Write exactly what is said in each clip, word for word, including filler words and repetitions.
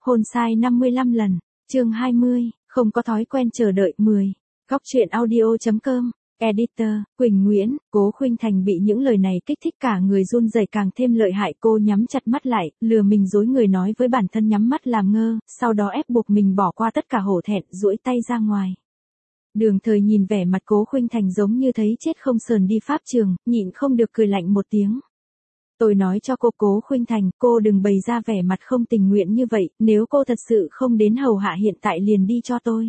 hôn sai năm mươi lăm lần, chương hai mươi, không có thói quen chờ đợi mười. Góc truyện audio.com, Editor, Quỳnh Nguyễn. Cố Khuynh Thành bị những lời này kích thích cả người run rẩy càng thêm lợi hại. Cô nhắm chặt mắt lại, lừa mình dối người nói với bản thân nhắm mắt làm ngơ, sau đó ép buộc mình bỏ qua tất cả hổ thẹn, duỗi tay ra ngoài. Đường Thời nhìn vẻ mặt Cố Khuynh Thành giống như thấy chết không sờn đi pháp trường, nhịn không được cười lạnh một tiếng. Tôi nói cho cô Cố Khuynh Thành, cô đừng bày ra vẻ mặt không tình nguyện như vậy, nếu cô thật sự không đến hầu hạ hiện tại liền đi cho tôi.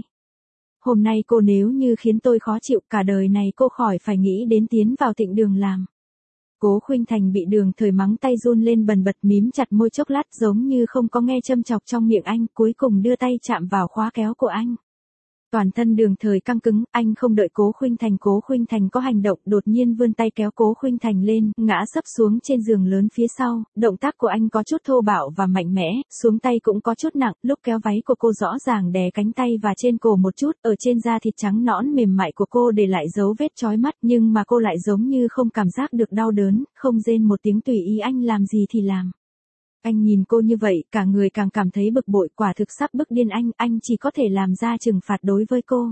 Hôm nay cô nếu như khiến tôi khó chịu, cả đời này cô khỏi phải nghĩ đến tiến vào Thịnh Đường làm. Cố Khuynh Thành bị Đường Thời mắng tay run lên bần bật, mím chặt môi chốc lát giống như không có nghe châm chọc trong miệng anh, cuối cùng đưa tay chạm vào khóa kéo của anh. Toàn thân Đường Thời căng cứng, anh không đợi Cố Khuynh Thành Cố Khuynh Thành có hành động, đột nhiên vươn tay kéo Cố Khuynh Thành lên, ngã sấp xuống trên giường lớn phía sau, động tác của anh có chút thô bạo và mạnh mẽ, xuống tay cũng có chút nặng, lúc kéo váy của cô rõ ràng đè cánh tay và trên cổ một chút, ở trên da thịt trắng nõn mềm mại của cô để lại dấu vết chói mắt, nhưng mà cô lại giống như không cảm giác được đau đớn, không rên một tiếng, tùy ý anh làm gì thì làm. Anh nhìn cô như vậy, cả người càng cảm thấy bực bội, quả thực sắp bức điên anh, anh chỉ có thể làm ra trừng phạt đối với cô.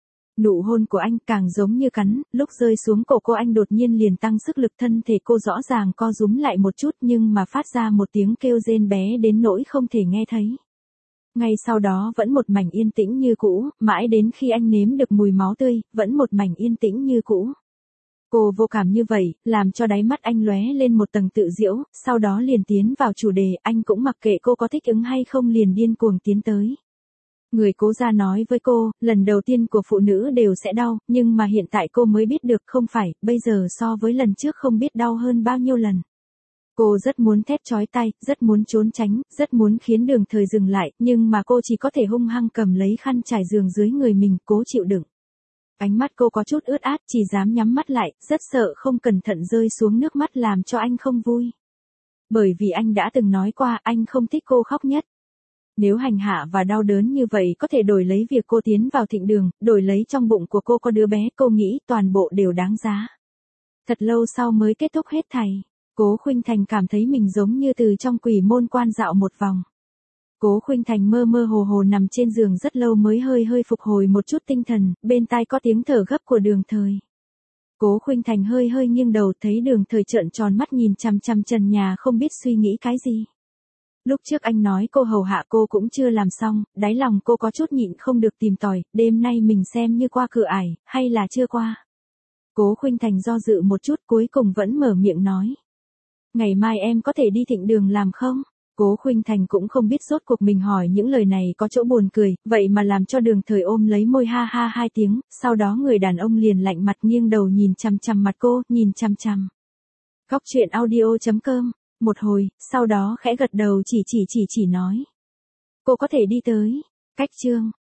Nụ hôn của anh càng giống như cắn, lúc rơi xuống cổ cô anh đột nhiên liền tăng sức lực, thân thể cô rõ ràng co rúm lại một chút nhưng mà phát ra một tiếng kêu rên bé đến nỗi không thể nghe thấy. Ngay sau đó vẫn một mảnh yên tĩnh như cũ, mãi đến khi anh nếm được mùi máu tươi, vẫn một mảnh yên tĩnh như cũ. Cô vô cảm như vậy, làm cho đáy mắt anh lóe lên một tầng tự giễu, sau đó liền tiến vào chủ đề, anh cũng mặc kệ cô có thích ứng hay không liền điên cuồng tiến tới. Người Cố gia nói với cô, lần đầu tiên của phụ nữ đều sẽ đau, nhưng mà hiện tại cô mới biết được không phải, bây giờ so với lần trước không biết đau hơn bao nhiêu lần. Cô rất muốn thét chói tai, rất muốn trốn tránh, rất muốn khiến Đường Thời dừng lại, nhưng mà cô chỉ có thể hung hăng cầm lấy khăn trải giường dưới người mình, cố chịu đựng. Ánh mắt cô có chút ướt át, chỉ dám nhắm mắt lại, rất sợ không cẩn thận rơi xuống nước mắt làm cho anh không vui. Bởi vì anh đã từng nói qua anh không thích cô khóc nhất. Nếu hành hạ và đau đớn như vậy có thể đổi lấy việc cô tiến vào Thịnh Đường, đổi lấy trong bụng của cô có đứa bé, cô nghĩ toàn bộ đều đáng giá. Thật lâu sau mới kết thúc hết thảy, Cố Khuynh Thành cảm thấy mình giống như từ trong quỷ môn quan dạo một vòng. Cố Khuynh Thành mơ mơ hồ hồ nằm trên giường rất lâu mới hơi hơi phục hồi một chút tinh thần, bên tai có tiếng thở gấp của Đường Thời. Cố Khuynh Thành hơi hơi nghiêng đầu, thấy Đường Thời trợn tròn mắt nhìn chằm chằm trần nhà không biết suy nghĩ cái gì. Lúc trước anh nói cô hầu hạ cô cũng chưa làm xong, đáy lòng cô có chút nhịn không được tìm tòi, đêm nay mình xem như qua cửa ải, hay là chưa qua. Cố Khuynh Thành do dự một chút cuối cùng vẫn mở miệng nói. Ngày mai em có thể đi Thịnh Đường làm không? Cố Khuynh Thành cũng không biết rốt cuộc mình hỏi những lời này có chỗ buồn cười, vậy mà làm cho Đường Thời ôm lấy môi ha ha hai tiếng, sau đó người đàn ông liền lạnh mặt nghiêng đầu nhìn chằm chằm mặt cô, nhìn chằm chằm. Góc truyện audio.com, một hồi, sau đó khẽ gật đầu chỉ chỉ chỉ chỉ nói. Cô có thể đi tới. Cách chương.